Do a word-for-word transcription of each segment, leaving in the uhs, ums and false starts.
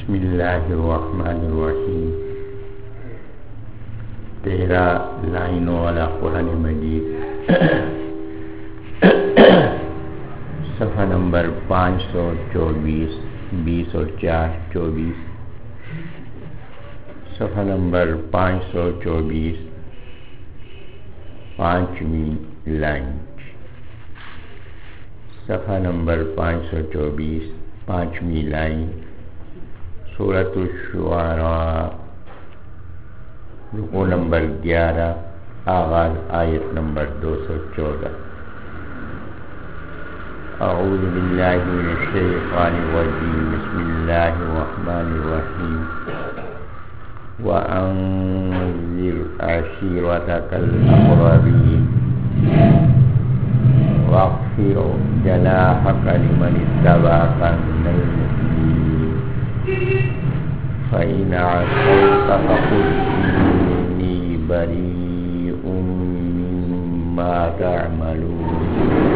بسم اللہ الرحمن الرحیم. تیرہ لائنوں والا قرآن مجید صفحہ نمبر پانچ سو چوبیس بیس اور چار چوبیس. صفحہ نمبر پانچ سو چوبیس پانچویں لائن. صفحہ نمبر پانچ سو چوبیس پانچویں لائن. سورۃ الشعراء رکوع نمبر گیارہ آغاز آیت نمبر دو سو چودہ. اعوذ باللہ من الشیطان الرجیم. بسم اللہ الرحمن الرحیم. وَأَنذِرْ عَشِيرَتَكَ الْأَقْرَبِينَ وَاخْفِضْ جَنَاحَكَ لِمَنِ اتَّبَعَكَ مِنَ الْمُؤْمِنِينَ فَإِنْ عَصَوْكَ فَقُلْ إِنِّي بَرِيءٌ مِّمَّا تَعْمَلُونَ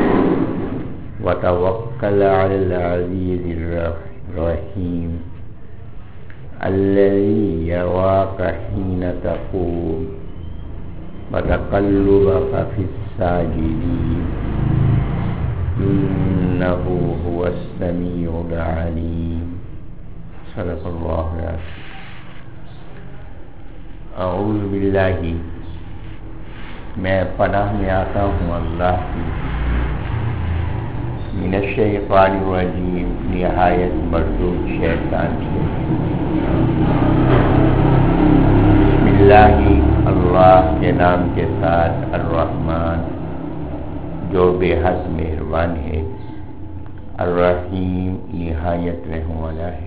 وَتَوَكَّلْ عَلَى الْعَزِيزِ الرَّحِيمِ الَّذِي يَرَاكَ حِينَ تَقُومُ وَتَقَلُّبَكَ فِي السَّاجِدِينَ إِنَّهُ هُوَ السَّمِيعُ الْعَلِيمُ. صدق اللہ العظیم. اعوذ باللہ میں پناہ میں آتا ہوں اللہ کی من الشیطان الرجیم نہایت مردود شیطان سے. بسم اللہ اللہ کے نام کے ساتھ الرحمن جو بے حد مہربان ہے، الرحیم نہایت رحم والا ہے.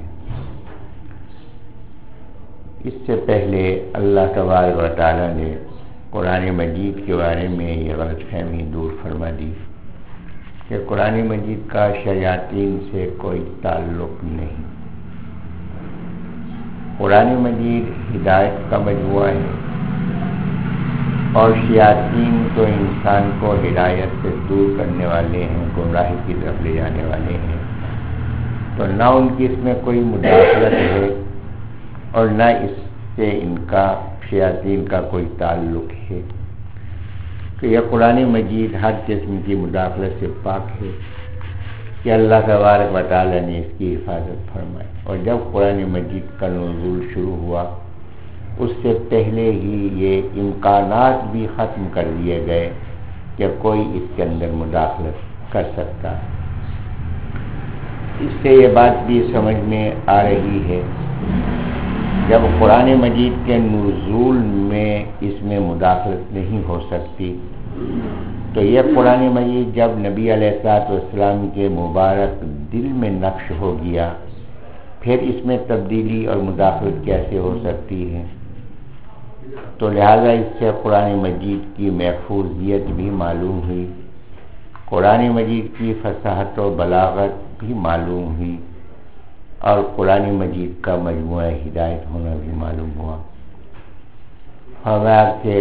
اس سے پہلے اللہ تبارک و تعالیٰ نے قرآن مجید کے بارے میں یہ غلط فہمی دور فرما دی کہ قرآن مجید کا شیاطین سے کوئی تعلق نہیں. قرآن مجید ہدایت کا مجموعہ ہے اور شیاطین تو انسان کو ہدایت سے دور کرنے والے ہیں، گمراہی کی طرف لے جانے والے ہیں. تو نہ ان کی اس میں کوئی مداخلت ہے اور نہ اس سے ان کا شیاطین کا کوئی تعلق ہے. تو یہ قرآن مجید ہر قسم کی مداخلت سے پاک ہے کہ اللہ تبارک و تعالیٰ نے اس کی حفاظت فرمائی. اور جب قرآن مجید کا نزول شروع ہوا اس سے پہلے ہی یہ امکانات بھی ختم کر دیے گئے کہ کوئی اس کے اندر مداخلت کر سکتا ہے. اس سے یہ بات بھی سمجھ میں آ رہی ہے جب قرآن مجید کے نزول میں اس میں مداخلت نہیں ہو سکتی تو یہ قرآن مجید جب نبی علیہ الصلوۃ والسلام کے مبارک دل میں نقش ہو گیا پھر اس میں تبدیلی اور مداخلت کیسے ہو سکتی ہے. تو لہذا اس سے قرآن مجید کی محفوظیت بھی معلوم ہوئی، قرآن مجید کی فصاحت و بلاغت بھی معلوم ہوئی اور قرآن مجید کا مجموعہ ہدایت ہونا بھی معلوم ہوا. فرمایا کہ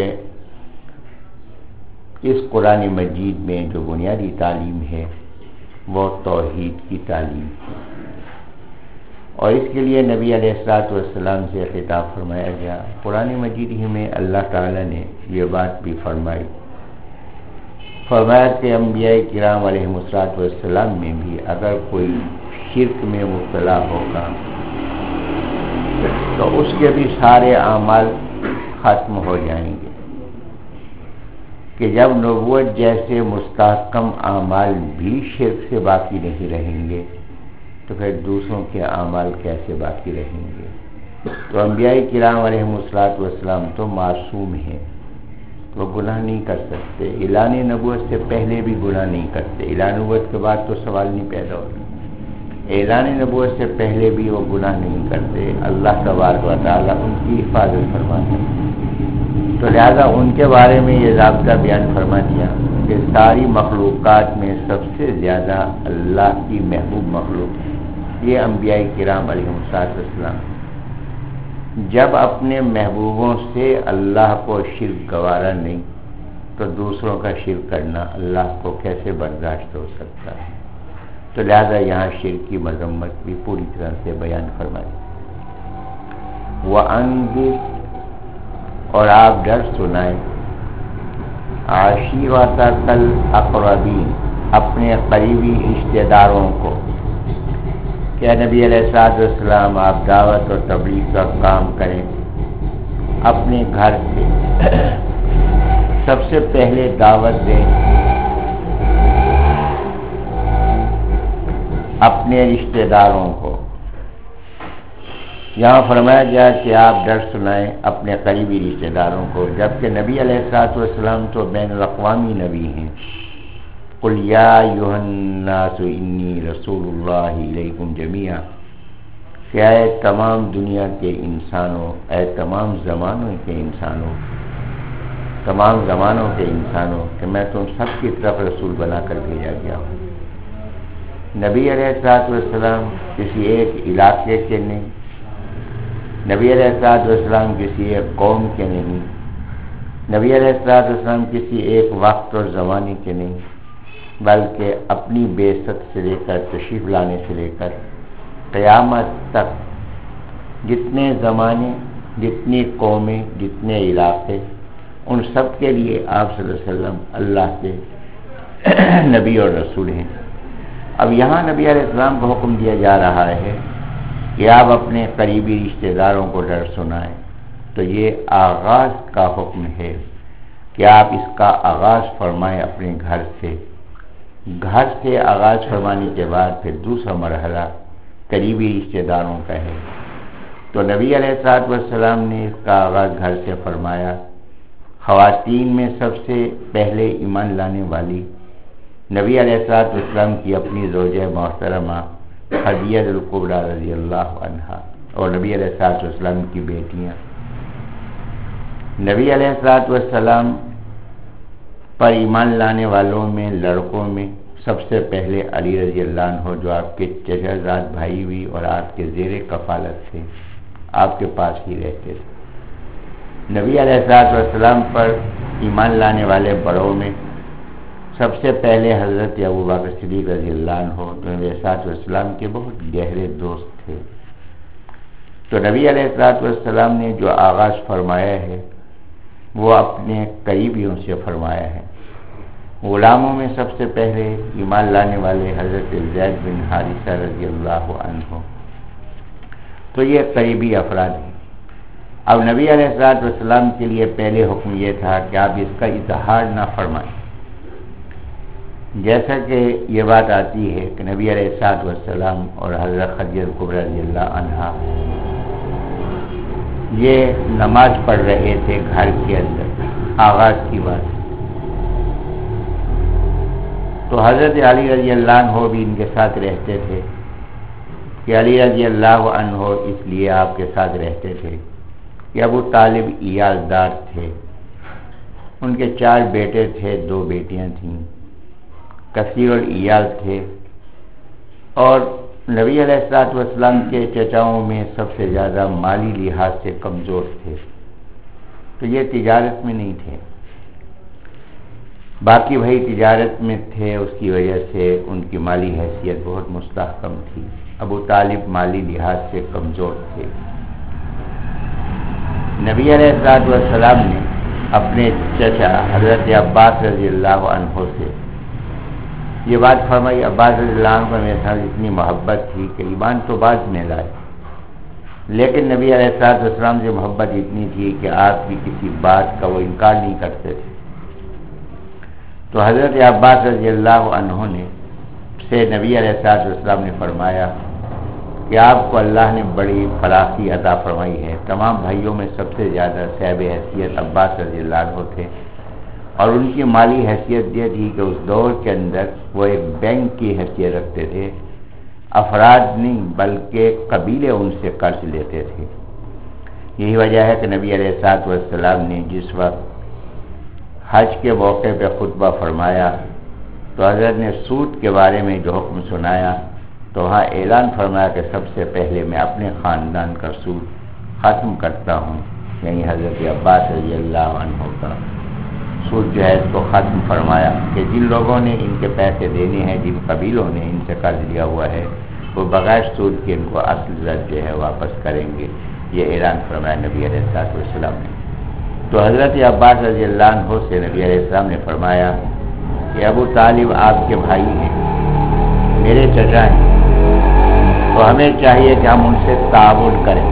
اس قرآن مجید میں جو بنیادی تعلیم ہے وہ توحید کی تعلیم ہے اور اس کے لیے نبی علیہ الصلوۃ والسلام سے خطاب فرمایا گیا. قرآن مجید ہی میں اللہ تعالیٰ نے یہ بات بھی فرمائی. فرمایا کہ انبیاء کرام علیہ الصلوۃ والسلام میں بھی اگر کوئی شرک میں مبتلا ہوگا تو اس کے بھی سارے اعمال ختم ہو جائیں گے کہ جب نبوت جیسے مستحکم اعمال بھی شرک سے باقی نہیں رہیں گے تو پھر دوسروں کے اعمال کیسے باقی رہیں گے. تو انبیاء کرام علیہ الصلوۃ والسلام تو معصوم ہیں، وہ گناہ نہیں کر سکتے. اعلان نبوت سے پہلے بھی گناہ نہیں کرتے، اعلان نبوت کے بعد تو سوال نہیں پیدا ہوتا. اعلان نبوت سے پہلے بھی وہ گناہ نہیں کرتے. اللہ تبارک و تعالیٰ ان کی حفاظت فرماتے ہیں. تو لہذا ان کے بارے میں یہ ضابطہ بیان فرما دیا کہ ساری مخلوقات میں سب سے زیادہ اللہ کی محبوب مخلوق یہ انبیاء کرام علیہ السلام. جب اپنے محبوبوں سے اللہ کو شرک گوارا نہیں تو دوسروں کا شرک کرنا اللہ کو کیسے برداشت ہو سکتا ہے. تو لہذا یہاں شرک کی مذمت بھی پوری طرح سے بیان فرمائی. وَأَنذِرْ اور آپ ڈر سنائیں عَشِيرَتَكَ الْأَقْرَبِينَ اپنے قریبی رشتہ داروں کو. کہ نبی علیہ الصلوۃ والسلام آپ دعوت اور تبلیغ کا کام کریں اپنے گھر سے. سب سے پہلے دعوت دیں اپنے رشتہ داروں کو. یہاں فرمایا گیا کہ آپ ڈر سنائیں اپنے قریبی رشتہ داروں کو، جبکہ نبی علیہ الصلوۃ والسلام تو بین الاقوامی نبی ہیں. قُلْ يَا أَيُّهَا النَّاسُ إِنِّي رَسُولُ اللَّهِ إِلَيْكُمْ جَمِيعًا کہ اے تمام دنیا کے انسانوں، اے تمام زمانوں کے انسانوں، تمام زمانوں کے انسانوں کہ میں تم سب کی طرف رسول بنا کر بھیجا گیا ہوں. نبی علیہ الصلوۃ والسلام کسی ایک علاقے کے نہیں، نبی علیہ الصلوۃ والسلام کسی ایک قوم کے نہیں، نبی علیہ الصلوۃ والسلام کسی ایک وقت اور زمانے کے نہیں، بلکہ اپنی بعثت سے لے کر تشریف لانے سے لے کر قیامت تک جتنے زمانے، جتنی قومیں، جتنے علاقے، ان سب کے لیے آپ صلی اللہ علیہ وسلم اللہ کے نبی اور رسول ہیں. اب یہاں نبی علیہ السلام کو حکم دیا جا رہا ہے کہ آپ اپنے قریبی رشتہ داروں کو ڈر سنائیں. تو یہ آغاز کا حکم ہے کہ آپ اس کا آغاز فرمائیں اپنے گھر سے. گھر سے آغاز فرمانے کے بعد پھر دوسرا مرحلہ قریبی رشتہ داروں کا ہے. تو نبی علیہ الصلوۃ والسلام نے اس کا آغاز گھر سے فرمایا. خواتین میں سب سے پہلے ایمان لانے والی نبی علیہ الصلوۃ والسلام کی اپنی زوجہ محترمہ خدیجہ الکبریٰ رضی اللہ عنہا اور نبی علیہ الصلوۃ والسلام کی بیٹیاں. نبی علیہ الصلوۃ والسلام پر ایمان لانے والوں میں لڑکوں میں سب سے پہلے علی رضی اللہ عنہ جو آپ کے چچا زاد بھائی بھی اور آپ کے زیر کفالت تھے، آپ کے پاس ہی رہتے تھے. نبی علیہ الصلوۃ والسلام پر ایمان لانے والے بڑوں میں سب سے پہلے حضرت ابوبکر صدیق رضی اللہ عنہ تو نبی علیہ الصلوۃ والسلام کے بہت گہرے دوست تھے. تو نبی علیہ الصلوۃ والسلام نے جو آغاز فرمایا ہے وہ اپنے قریبیوں سے فرمایا ہے. غلاموں میں سب سے پہلے ایمان لانے والے حضرت زید بن حارثہ رضی اللہ عنہ. تو یہ قریبی افراد ہیں. اب نبی علیہ الصلوۃ والسلام کے لیے پہلے حکم یہ تھا کہ آپ اس کا اظہار نہ فرمائیں. جیسا کہ یہ بات آتی ہے کہ نبی علیہ الصلوۃ والسلام اور حضرت خدیجہ الکبریٰ رضی اللہ عنہا یہ نماز پڑھ رہے تھے گھر کے اندر آغاز کی بات. تو حضرت علی رضی اللہ عنہ بھی ان کے ساتھ رہتے تھے کہ علی رضی اللہ عنہ اس لیے آپ کے ساتھ رہتے تھے کہ ابو طالب عیال دار تھے. ان کے چار بیٹے تھے، دو بیٹیاں تھیں، کثیر العیال تھے اور نبی علیہ الصلوۃ والسلام کے چچاؤں میں سب سے زیادہ مالی لحاظ سے کمزور تھے. تو یہ تجارت میں نہیں تھے، باقی بھائی تجارت میں تھے، اس کی وجہ سے ان کی مالی حیثیت بہت مستحکم تھی. ابو طالب مالی لحاظ سے کمزور تھے. نبی علیہ الصلوۃ والسلام نے اپنے چچا حضرت عباس رضی اللہ عنہ سے یہ بات فرمائی. عباس رضی اللہ عنہ کو میرے ساتھ اتنی محبت تھی کہ ایمان تو بعد میں لائے، لیکن نبی علیہ الصلوۃ والسلام سے محبت اتنی تھی کہ آپ کی کسی بات کا وہ انکار نہیں کرتے تھے. تو حضرت عباس رضی اللہ عنہ نے سے نبی علیہ الصلوۃ والسلام نے فرمایا کہ آپ کو اللہ نے بڑی فلاحی عطا فرمائی ہے. تمام بھائیوں میں سب سے زیادہ صاحب حیثیت عباس رضی اللہ عنہ تھے اور ان کی مالی حیثیت یہ تھی کہ اس دور کے اندر وہ ایک بینک کی حیثیت رکھتے تھے. افراد نہیں بلکہ قبیلے ان سے قرض لیتے تھے. یہی وجہ ہے کہ نبی علیہ الصلوۃ والسلام نے جس وقت حج کے موقع پہ خطبہ فرمایا تو حضرت نے سود کے بارے میں جو حکم سنایا تو وہاں اعلان فرمایا کہ سب سے پہلے میں اپنے خاندان کا سود ختم کرتا ہوں. یعنی حضرت عباس رضی اللہ عنہ کا سود جو ہے اس کو ختم فرمایا کہ جن لوگوں نے ان کے پیسے دینے ہیں، جن قبیلوں نے ان سے قرض لیا ہوا ہے، وہ بغیر سود کے ان کو اصل زر جو ہے واپس کریں گے. یہ اعلان فرمایا نبی علیہ الصلوۃ والسلام نے۔ تو حضرت عباس رضی اللہ عنہ سے نبی علیہ السلام نے فرمایا کہ ابو طالب آپ کے بھائی ہیں، میرے چچا ہیں، تو ہمیں چاہیے کہ ہم ان سے تعاون کریں۔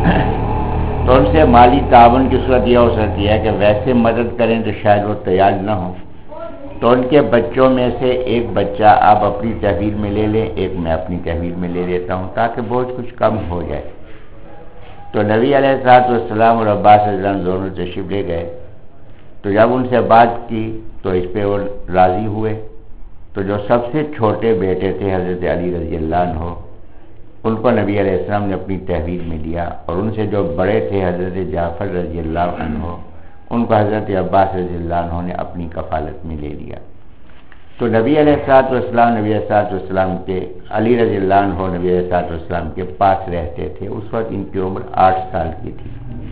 تو ان سے مالی تعاون کی صورت یہ ہو سکتی ہے کہ ویسے مدد کریں تو شاید وہ تیار نہ ہوں، تو ان کے بچوں میں سے ایک بچہ آپ اپنی تحویل میں لے لیں، ایک میں اپنی تحویل میں لے لیتا ہوں، تاکہ بوجھ کچھ کم ہو جائے۔ تو نبی علیہ الصلوۃ والسلام اور عباس رضی اللہ عنہ دونوں تشریف لے گئے۔ تو جب ان سے بات کی تو اس پہ وہ راضی ہوئے۔ تو جو سب سے چھوٹے بیٹے تھے حضرت علی رضی اللہ عنہ، ان کو نبی علیہ السلام نے اپنی تحویل میں لیا، اور ان سے جو بڑے تھے حضرت جعفر رضی اللہ عنہ، ان کو حضرت عباس رضی اللہ عنہ نے اپنی کفالت میں لے لیا۔ تو نبی علیہ الصلوۃ والسلام نبی علیہ الصلوۃ والسلام کے علی رضی اللہ عنہ نبی علیہ الصلوۃ والسلام کے پاس رہتے تھے۔ اس وقت ان کی عمر آٹھ سال کی تھی،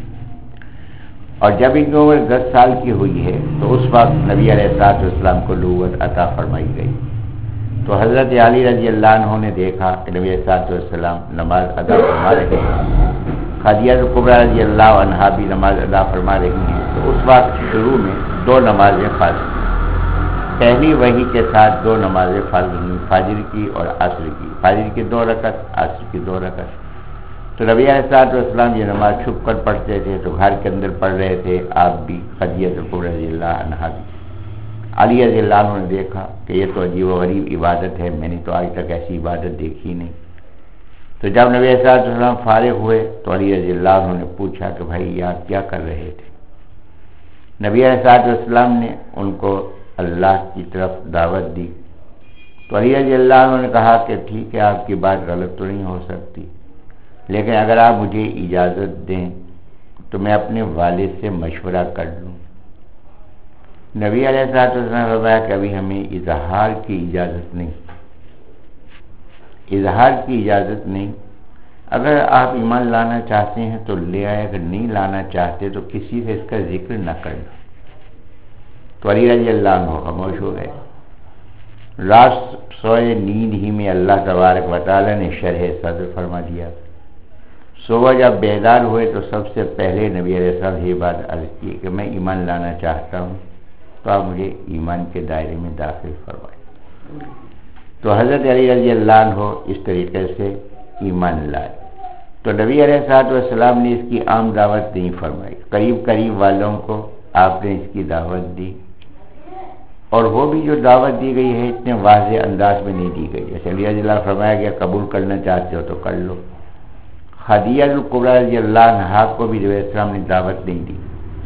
اور جب ان کی عمر دس سال کی ہوئی ہے تو اس وقت نبی علیہ الصلوۃ والسلام کو نبوت عطا فرمائی گئی۔ تو حضرت علی رضی اللہ عنہ نے دیکھا کہ نبی علیہ الصلوۃ والسلام نماز ادا فرما رہے ہیں، خدیجہ کبریٰ رضی اللہ عنہا بھی نماز ادا فرما رہی ہیں۔ تو اس وقت شروع میں دو نمازیں فرض، پہلی وحی کے ساتھ دو نمازیں فرض ہوئیں، فجر کی اور عصر کی، فجر کی دو رکعت، عصر کی دو رکعت۔ تو نبی علیہ الصلوۃ والسلام یہ نماز چھپ کر پڑھتے تھے، تو گھر کے اندر پڑھ رہے تھے آپ بھی، خدیجہ کبریٰ رضی اللہ عنہا بھی۔ علی رضی اللہ عنہ نے دیکھا کہ یہ تو عجیب و غریب عبادت ہے، میں نے تو آج تک ایسی عبادت دیکھی نہیں۔ تو جب نبی علیہ الصلوۃ والسلام فارغ ہوئے تو علی رضی اللہ عنہ نے پوچھا کہ بھائی یہ آپ کیا کر رہے تھے؟ نبی علیہ الصلوۃ والسلام نے ان کو اللہ کی طرف دعوت دی۔ تو علی رضی اللہ عنہ نے کہا کہ ٹھیک ہے، آپ کی بات غلط تو نہیں ہو سکتی، لیکن اگر آپ مجھے اجازت دیں تو میں اپنے والد سے مشورہ کر لوں۔ نبی علیہ الصلوۃ والسلام نے فرمایا کہ ابھی ہمیں اظہار کی اجازت نہیں، اظہار کی اجازت نہیں۔ اگر آپ ایمان لانا چاہتے ہیں تو لے آئے، اگر نہیں لانا چاہتے تو کسی سے اس کا ذکر نہ کرنا۔ تو علی رضی اللہ عنہ خاموش ہو گئے۔ رات سوئے نیند ہی میں اللہ تبارک و تعالیٰ نے شرح صدر فرما دیا۔ صبح جب بیدار ہوئے تو سب سے پہلے نبی علیہ السلام یہ بات عرض کی کہ میں ایمان لانا چاہتا ہوں، تو آپ مجھے ایمان کے دائرے میں داخل فرمائیں۔ تو حضرت علی رضی اللہ عنہ اس طریقے سے ایمان لائے۔ تو نبی علیہ الصلوۃ والسلام نے اس کی عام دعوت نہیں فرمائی، قریب قریب والوں کو آپ نے اس کی دعوت دی، اور وہ بھی جو دعوت دی گئی ہے اتنے واضح انداز میں نہیں دی گئی۔ جیسے علی رضی اللہ عنہ فرمایا گیا قبول کرنا چاہتے ہو تو کر لو۔ خدیجہ کبریٰ رضی اللہ عنہا کو بھی نبی علیہ السلام نے دعوت نہیں دی۔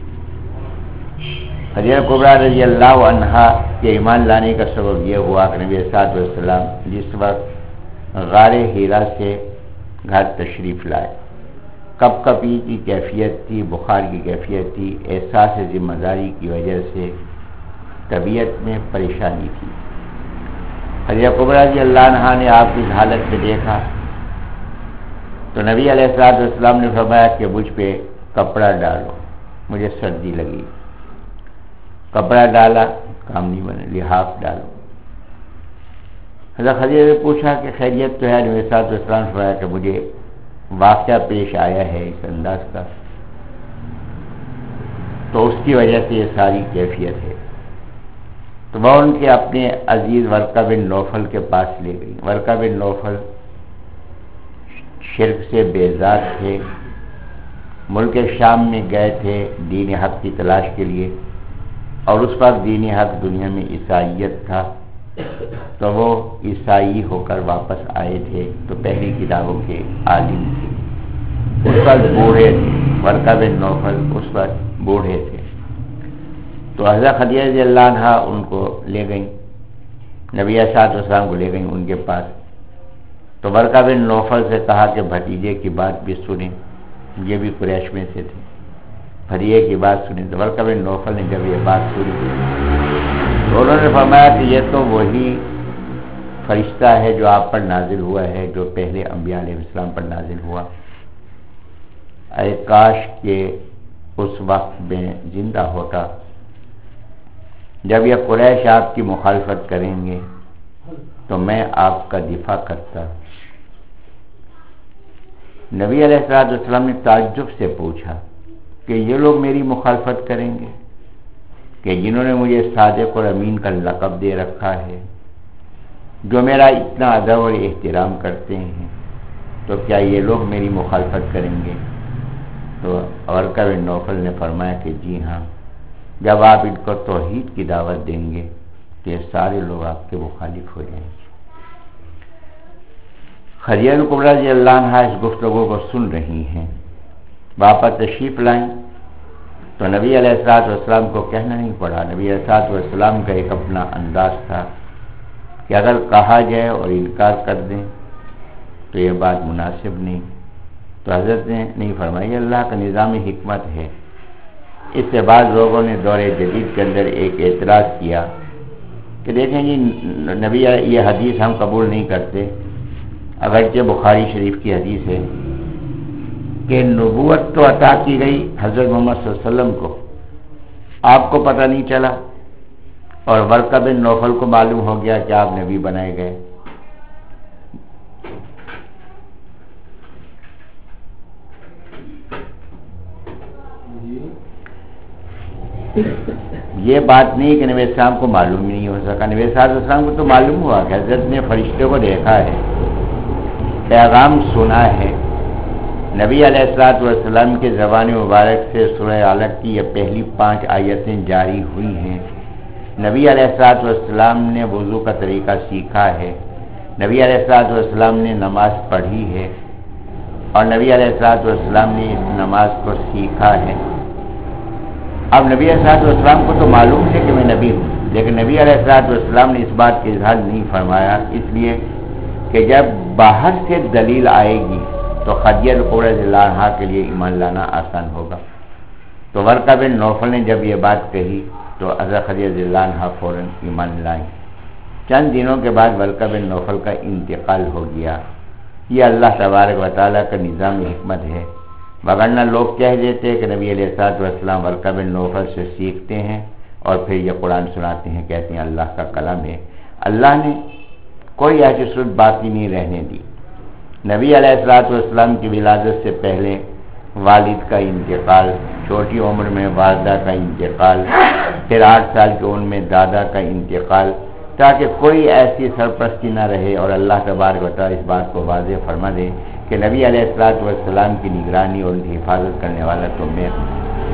خدیجہ کبریٰ رضی اللہ عنہا کے ایمان لانے کا سبب یہ ہوا کہ نبی صلی اللہ علیہ وسلم جس وقت غار حرا سے گھر تشریف لائے، کپ کپی کی کیفیت تھی، بخار کی کیفیت تھی، احساس ذمہ داری کی وجہ سے طبیعت میں پریشانی تھی۔ خدیجہ کبریٰ رضی اللہ عنہا نے آپ کی حالت میں دیکھا تو نبی علیہ الصلوۃ والسلام نے فرمایا کہ مجھ پہ کپڑا ڈالو، مجھے سردی لگی۔ کپڑا ڈالا، کام نہیں بنے، لحاف ڈالو۔ حضرت خدیجہ نے پوچھا کہ خیریت تو ہے؟ نبی صلی اللہ علیہ وسلم نے فرمایا کہ مجھے واقعہ پیش آیا ہے اس انداز کا، تو اس کی وجہ سے یہ ساری کیفیت ہے۔ تو وہ ان کے اپنے عزیز ورقہ بن نوفل کے پاس لے گئی۔ ورقہ بن نوفل شرک سے بیزار تھے، ملک شام میں گئے تھے دین حق کی تلاش کے لیے، اور اس وقت دین حق دنیا میں عیسائیت تھا، تو وہ عیسائی ہو کر واپس آئے تھے، تو پہلی کتابوں کے عالم تھے۔ اس وقت بوڑھے تھے، ورقہ بن نوفل اس وقت بوڑھے تھے۔ تو حضرت خدیجہ رضی اللہ عنہا ان کو لے گئیں، نبی علیہ الصلوۃ والسلام کو لے گئیں ان کے پاس۔ تو ورقہ بن نوفل سے کہا کہ بھتیجے کی بات بھی سنیں، یہ بھی قریش میں سے تھے، بھتیجے کی بات سنیں۔ تو ورقہ بن نوفل نے جب یہ بات سنی تو انہوں نے فرمایا کہ یہ تو وہی فرشتہ ہے جو آپ پر نازل ہوا ہے، جو پہلے انبیاء علیہ السلام پر نازل ہوا۔ اے کاش کہ اس وقت میں زندہ ہوتا جب یہ قریش آپ کی مخالفت کریں گے تو میں آپ کا دفاع کرتا۔ نبی علیہ الصلوۃ والسلام نے تعجب سے پوچھا کہ یہ لوگ میری مخالفت کریں گے کہ جنہوں نے مجھے صادق اور امین کا لقب دے رکھا ہے، جو میرا اتنا ادب اور احترام کرتے ہیں، تو کیا یہ لوگ میری مخالفت کریں گے؟ تو ورقہ بن نوفل نے فرمایا کہ جی ہاں، جب آپ ان کو توحید کی دعوت دیں گے تو یہ سارے لوگ آپ کے مخالف ہو جائیں گے۔ خدیجہ کبریٰ رضی اللہ عنہ اس گفتگو کو سن رہی ہیں، واپس تشریف لائیں تو نبی علیہ الصلوۃ والسلام کو کہنا نہیں پڑا۔ نبی علیہ الصلوۃ والسلام کا ایک اپنا انداز تھا کہ اگر کہا جائے اور انکار کر دیں تو یہ بات مناسب نہیں، تو حضرت نے نہیں فرمائی، اللہ کا نظام حکمت ہے۔ اس سے بعض لوگوں نے دور جدید کے اندر ایک اعتراض کیا کہ دیکھیں جی نبی یہ حدیث ہم قبول نہیں کرتے، اگرچہ بخاری شریف کی حدیث ہے کہ نبوت تو عطا کی گئی حضرت محمد صلی اللہ علیہ وسلم کو، آپ کو پتہ نہیں چلا، اور ورقہ بن نوفل کو معلوم ہو گیا کہ آپ نبی بنائے گئے۔ یہ بات نہیں کہ نبی السلام کو معلوم ہی نہیں ہو سکا، نبی السلام کو تو معلوم ہوا کہ حضرت نے فرشتے کو دیکھا ہے، پیغام سنا ہے۔ نبی علیہ الصلوۃ والسلام کے زبان مبارک سے سورہ علق کی یہ پہلی پانچ آیتیں جاری ہوئی ہیں۔ نبی علیہ الصلوۃ والسلام نے وضو کا طریقہ سیکھا ہے، نبی علیہ الصلوۃ والسلام نے نماز پڑھی ہے، اور نبی علیہ الصلوۃ والسلام نے اس نماز کو سیکھا ہے۔ اب نبی علیہ الصلوۃ والسلام کو تو معلوم ہے کہ میں نبی ہوں، لیکن نبی علیہ الصلوۃ والسلام نے اس بات کا اظہار نہیں فرمایا، اس لیے کہ جب باہر سے دلیل آئے گی تو خدیجہ کبریٰ رضی اللہ عنہا کے لیے ایمان لانا آسان ہوگا۔ تو ورقہ بن نوفل نے جب یہ بات کہی تو حضرت خدیجہ رضی اللہ عنہا فوراً ایمان لائیں۔ چند دنوں کے بعد ورقہ بن نوفل کا انتقال ہو گیا۔ یہ اللہ تبارک و تعالیٰ کا نظام حکمت ہے، وگرنہ لوگ کہہ دیتے کہ نبی علیہ الصلوۃ والسلام ورقہ بن نوفل سے سیکھتے ہیں اور پھر یہ قرآن سناتے ہیں، کہتے ہیں اللہ کا کلام ہے۔ اللہ نے کوئی ایسی صورت باقی نہیں رہنے دی۔ نبی علیہ الصلوۃ والسلام کی ولادت سے پہلے والد کا انتقال، چھوٹی عمر میں والدہ کا انتقال، پھر آٹھ سال کی عمر میں دادا کا انتقال، تاکہ کوئی ایسی سرپرستی نہ رہے، اور اللہ تبارک و تعالیٰ اس بات کو واضح فرما دے کہ نبی علیہ الصلوۃ والسلام کی نگرانی اور ان کی حفاظت کرنے والا تو میں ہوں۔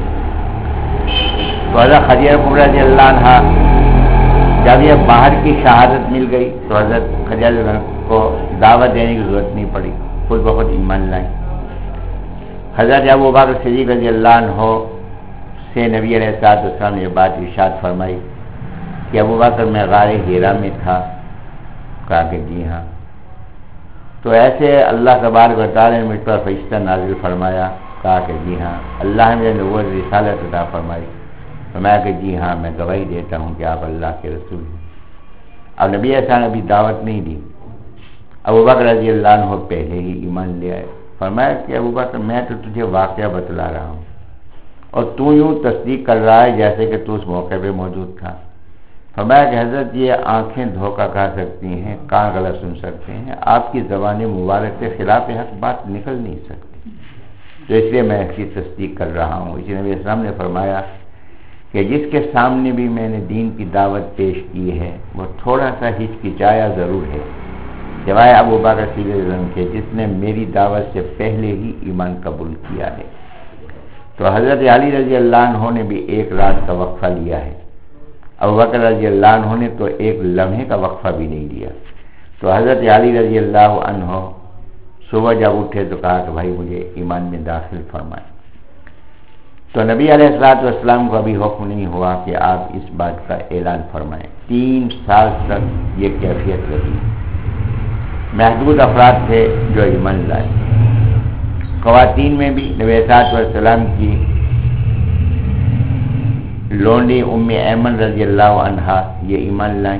تو حضرت خدیجہ کبریٰ رضی اللہ عنہا جب یہ باہر کی شہادت مل گئی تو حضرت خدیجہ کو دعوت دینے کی ضرورت نہیں پڑی، خود بخود ایمان لائیں۔ حضرت ابوبکر صدیق رضی اللہ عنہ سے نبی علیہ الصلوۃ والسلام نے یہ بات ارشاد فرمائی کہ ابوبکر میں غار حرا میں تھا، کہا کہ جی ہاں۔ تو ایسے اللہ تبارک و تعالیٰ نے مجھ پر فرشتہ نازل فرمایا، کہا کہ جی ہاں۔ اللہ نے مجھے نبوت رسالت عطا فرمائی، فرمایا کہ جی ہاں میں گواہی دیتا ہوں کہ آپ اللہ کے رسول ہیں۔ اب نبی ایسا نے ابھی دعوت نہیں دی، ابوبکر رضی اللہ عنہ پہلے ہی ایمان لے آئے۔ فرمایا کہ ابوبکر میں تو تجھے واقعہ بتلا رہا ہوں اور تو یوں تصدیق کر رہا ہے جیسے کہ تو اس موقع پہ موجود تھا۔ فرمایا کہ حضرت یہ آنکھیں دھوکہ کھا سکتی ہیں، کان غلط سن سکتے ہیں، آپ کی زبان مبارک سے خلاف حق بات نکل نہیں سکتی، تو اس لیے میں اس کی تصدیق کر رہا ہوں۔ اسی نبی اسلام نے فرمایا کہ جس کے سامنے بھی میں نے دین کی دعوت پیش کی ہے وہ تھوڑا سا ہچکچایا ضرور ہے، سوائے ابوبکر صدیق کے جس نے میری دعوت سے پہلے ہی ایمان قبول کیا ہے۔ تو حضرت علی رضی اللہ عنہ نے بھی ایک رات کا وقفہ لیا ہے، ابوبکر رضی اللہ عنہ نے تو ایک لمحے کا وقفہ بھی نہیں لیا۔ تو حضرت علی رضی اللہ عنہ صبح جب اٹھے تو کہا کہ بھائی مجھے ایمان میں داخل فرمائیں۔ تو نبی علیہ الصلوۃ والسلام کو ابھی حکم نہیں ہوا کہ آپ اس بات کا اعلان فرمائیں۔ تین سال تک یہ کیفیت رہی، محدود افراد تھے جو ایمان لائے۔ خواتین میں بھی نبی علیہ الصلوۃ والسلام کی لونڈی ام ایمن رضی اللہ عنہا یہ ایمان لائیں۔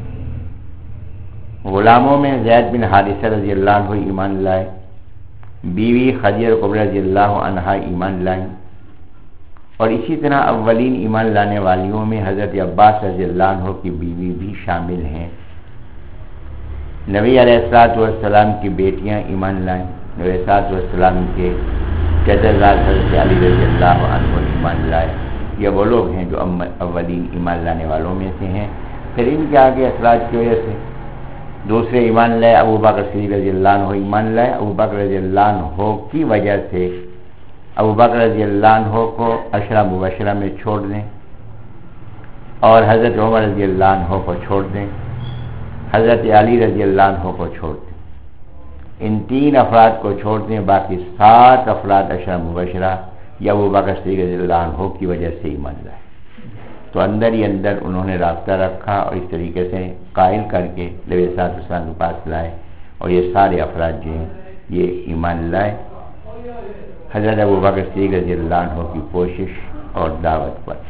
غلاموں میں زید بن حارثہ رضی اللہ عنہ ایمان لائے، بیوی خدیجہ کبریٰ رضی اللہ عنہا ایمان لائیں، اور اسی طرح اولین ایمان لانے والیوں میں حضرت عباس رضی اللہ عنہ کی بیوی بھی شامل ہیں۔ نبی علیہ الصلوۃ والسلام کی بیٹیاں ایمان لائیں، نبی صاحب والسلام کے چچزاد حضرت علی رضی اللہ عنہ ایمان لائے. یہ وہ لوگ ہیں جو اولین ایمان لانے والوں میں سے ہیں. پھر ان کے آگے اثرات کی وجہ سے دوسرے ایمان لائے. ابو بکر صدیق رضی اللہ عنہ ایمان لائے. ابو بکر رضی اللہ عنہ کی وجہ سے ابو بکر رضی اللہ عنہ کو عشرہ مبشرہ میں چھوڑ دیں اور حضرت عمر رضی اللہ عنہ کو چھوڑ دیں, حضرت علی رضی اللہ عنہ کو چھوڑ دیں. ان تین افراد کو چھوڑ دیں, باقی سات افراد عشرہ مبشرہ یا ابو بکر صدیق رضی اللہ عنہ کی وجہ سے ایمان لائے. تو اندر ہی اندر انہوں نے رابطہ رکھا اور اس طریقے سے قائل کر کے نبی صلی اللہ علیہ وسلم کے پاس لائے اور یہ سارے افراد جو ہیں یہ ایمان لائے حضرت ابو بکر صدیق رضی اللہ عنہ کی کوشش اور دعوت پر.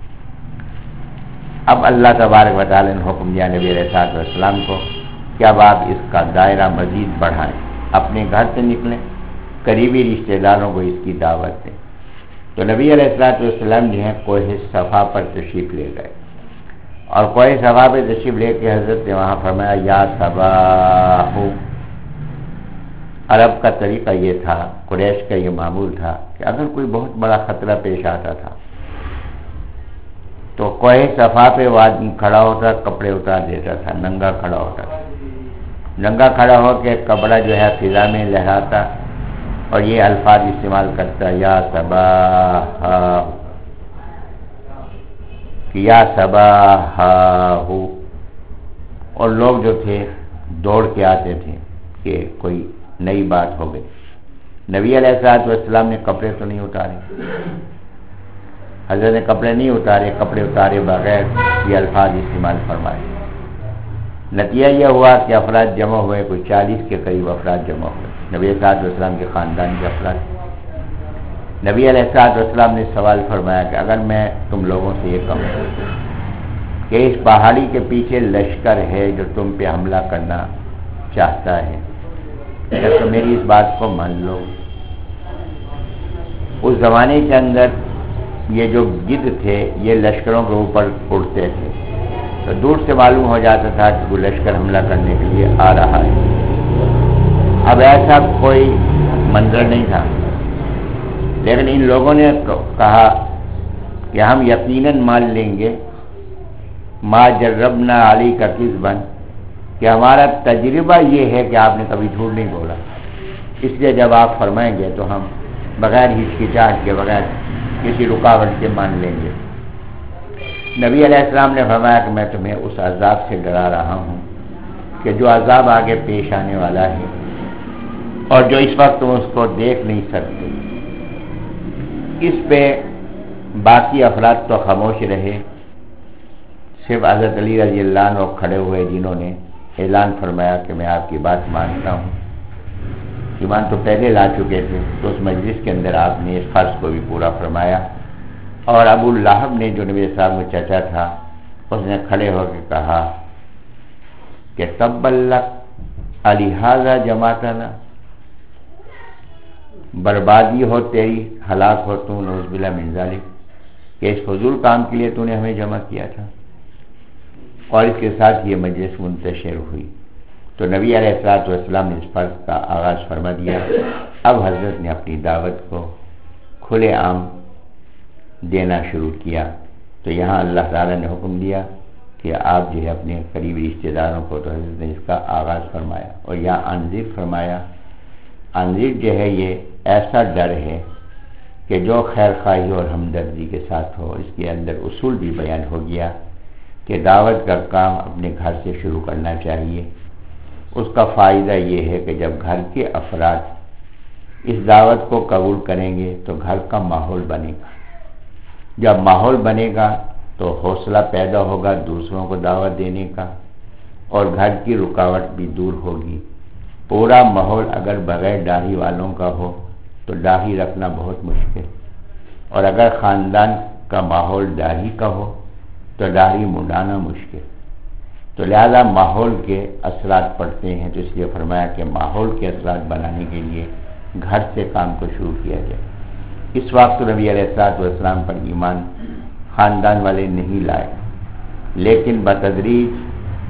اب اللہ تبارک و تعالی نے حکم دیا نبی علیہ الصلوۃ والسلام کو کہ اب آپ اس کا دائرہ مزید بڑھائیں, اپنے گھر سے نکلیں, قریبی رشتہ داروں کو اس کی دعوت دیں. تو نبی علیہ الصلوۃ والسلام جو ہیں کوہ صفا پر تشریف لے گئے اور کوہ صفا پہ تشریف لے کے حضرت نے وہاں فرمایا یا صباح. عرب کا طریقہ یہ تھا, قریش کا یہ معمول تھا کہ اگر کوئی بہت بڑا خطرہ پیش آتا تھا تو کوہ صفا پہ وہ آدمی کھڑا ہوتا, کپڑے اتار دیتا تھا, ننگا کھڑا ہوتا تھا. ننگا کھڑا ہو کے کپڑا جو ہے فضا میں لہراتا اور یہ الفاظ استعمال کرتا یا صباح, یا صباح. اور لوگ جو تھے دوڑ کے آتے تھے کہ کوئی نئی بات ہو گئی. نبی علیہ الصلوۃ والسلام نے کپڑے تو نہیں اتارے, حضرت نے کپڑے نہیں اتارے, کپڑے اتارے بغیر یہ الفاظ استعمال فرمائے. نتیجہ یہ ہوا کہ افراد جمع ہوئے, کوئی چالیس کے قریب افراد جمع ہوئے, نبی علیہ الصلوۃ والسلام کے خاندان کے افراد. نبی علیہ الصلوۃ والسلام نے سوال فرمایا کہ اگر میں تم لوگوں سے یہ کہوں کہ اس پہاڑی کے پیچھے لشکر ہے جو تم پہ حملہ کرنا چاہتا ہے, تو میری اس بات کو مان لو. اس زمانے کے اندر یہ جو گدھ تھے یہ لشکروں کے اوپر اڑتے تھے, تو دور سے معلوم ہو جاتا تھا کہ وہ لشکر حملہ کرنے کے لیے آ رہا ہے. اب ایسا کوئی منظر نہیں تھا, لیکن ان لوگوں نے کہا کہ ہم یقیناً مان لیں گے ما جربنا علی کا کذبا, کہ ہمارا تجربہ یہ ہے کہ آپ نے کبھی جھوٹ نہیں بولا, اس لیے جب آپ فرمائیں گے تو ہم بغیر ہچکچاہٹ کے, بغیر کسی رکاوٹ کے مان لیں گے. نبی علیہ السلام نے فرمایا کہ میں تمہیں اس عذاب سے ڈرا رہا ہوں کہ جو عذاب آگے پیش آنے والا ہے اور جو اس وقت تم اس کو دیکھ نہیں سکتے. اس پہ باقی افراد تو خاموش رہے, صرف حضرت علی رضی اللہ عنہ کھڑے ہوئے جنہوں نے اعلان فرمایا کہ میں آپ کی بات مانتا ہوں. ایمان تو پہلے لا چکے تھے, تو اس مجلس کے اندر آپ نے اس فرض کو بھی پورا فرمایا. اور ابو لہب نے جو نبی صاحب کا چچا تھا, اس نے کھڑے ہو کے کہا کہ تب لک الہذا جماعتنا, بربادی ہو تیری, ہلاک ہو تو نعوذ باللہ من ذالک, کہ اس فضول کام کے لیے تو نے ہمیں جمع کیا تھا. اور اس کے ساتھ یہ مجلس منتشر ہوئی. تو نبی علیہ الصلوۃ والسلام نے اس فرض کا آغاز فرما دیا. اب حضرت نے اپنی دعوت کو کھلے عام دینا شروع کیا. تو یہاں اللہ تعالیٰ نے حکم دیا کہ آپ جو ہے اپنے قریبی رشتہ داروں کو, تو حضرت نے اس کا آغاز فرمایا اور یہاں انذر فرمایا. انذر جو ہے یہ ایسا ڈر ہے کہ جو خیر خواہی اور ہمدردی کے ساتھ ہو. اس کے اندر اصول بھی بیان ہو گیا کہ دعوت کا کام اپنے گھر سے شروع کرنا چاہیے. اس کا فائدہ یہ ہے کہ جب گھر کے افراد اس دعوت کو قبول کریں گے تو گھر کا ماحول بنے گا. جب ماحول بنے گا تو حوصلہ پیدا ہوگا دوسروں کو دعوت دینے کا, اور گھر کی رکاوٹ بھی دور ہوگی. پورا ماحول اگر بغیر داڑھی والوں کا ہو تو داڑھی رکھنا بہت مشکل, اور اگر خاندان کا ماحول داڑھی کا ہو تو داڑھی منڈانا مشکل. تو لہذا ماحول کے اثرات پڑتے ہیں, تو اس لیے فرمایا کہ ماحول کے اثرات بنانے کے لیے گھر سے کام کو شروع کیا جائے. اس وقت نبی علیہ الصلوۃ والسلام پر ایمان خاندان والے نہیں لائے, لیکن بتدریج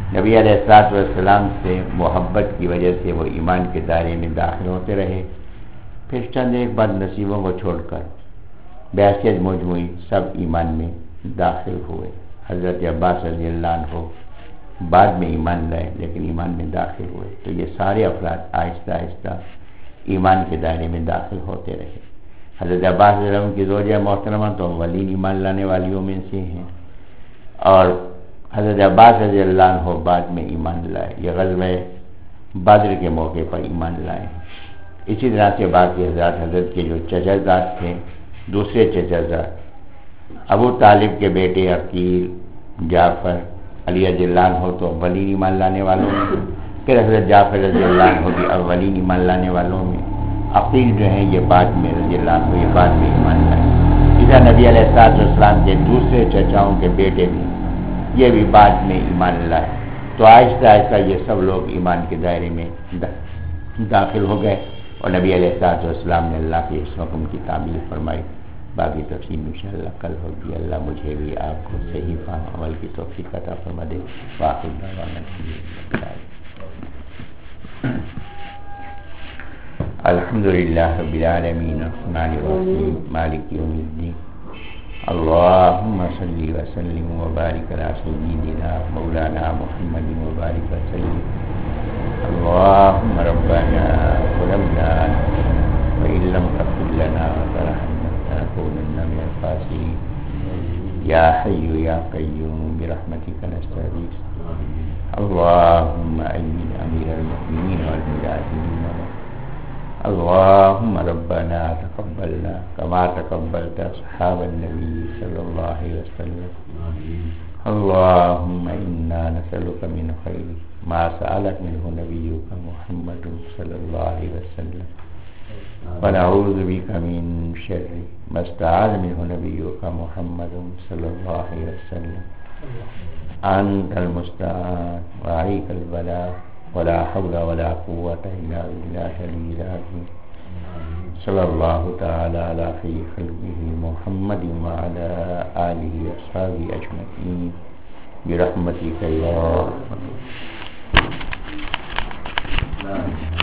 نبی علیہ الصلوۃ والسلام سے محبت کی وجہ سے وہ ایمان کے دائرے میں داخل ہوتے رہے. پھر چند ایک بد نصیبوں کو چھوڑ کر بحیثیت مجموعی سب ایمان میں داخل ہوئے. حضرت عباس رضی اللہ عنہ بعد میں ایمان لائے لیکن ایمان میں داخل ہوئے. تو یہ سارے افراد آہستہ آہستہ ایمان کے دائرے میں داخل ہوتے رہے. حضرت عباس رضی اللہ عنہ کی زوجہ محترمہ تو اولین ایمان لانے والیوں میں سے ہیں، اور حضرت عباس رضی اللہ عنہ بعد میں ایمان لائے. یہ غزوہ بدر کے موقع پر ایمان لائے ہیں. اسی طرح سے باقی حضرات حضرت کے جو چچا تھے، دوسرے چچا ابو طالب کے بیٹے عقیل، جعفر، علی رضی اللہ عنہ تو اولین ایمان لانے والوں میں. پھر حضرت جعفر رضی اللہ عنہ بھی اولین ایمان لانے والوں میں. عقیل جو ہیں یہ بعد میں رضی اللہ عنہ یہ بعد میں ایمان لائے. اسی نبی علیہ الصلوۃ والسلام کے دوسرے چچاؤں کے بیٹے بھی یہ بھی بعد میں ایمان لائے. تو آہستہ آہستہ یہ سب لوگ ایمان کے دائرے میں داخل ہو گئے اور نبی علیہ الصلوۃ والسلام نے اللہ کے اس حکم کی تعمیل فرمائی. باقی تفصیل انشاءاللہ کل ہوگی. اللہ مجھے بھی آپ کو صحیح فہم عمل کی توفیق عطا فرما دے. واخر دعوانا الحمدللہ رب العالمین الرحمن الرحیم مالک یوم الدین. اللهم صل وسلم وبارك على سيدنا مولانا محمد وبارك وسلم. اللهم ربنا ظلمنا وإن لم تغفر لنا وترحمنا لنكونن من الخاسرين. يا حي يا قيوم برحمتك نستغيث. اللهم أيد أمير المؤمنين والمجاهدين. اللهم ربنا تقبلنا كما تقبلت أصحاب النبي صلى الله عليه وسلم. اللهم إنا نسألك من خير ما سألك منه نبيك محمد صلى الله عليه وسلم، ونعوذ بك من شر ما استعاذ منه نبيك محمد صلى الله عليه وسلم. أنت المستعان وعليك البلاغ ولا حول ولا قوة إلا بالله العلي العظيم. صلى الله تعالى على خير خلقه محمد وعلى آله وصحبه أجمعين برحمتك يا رب.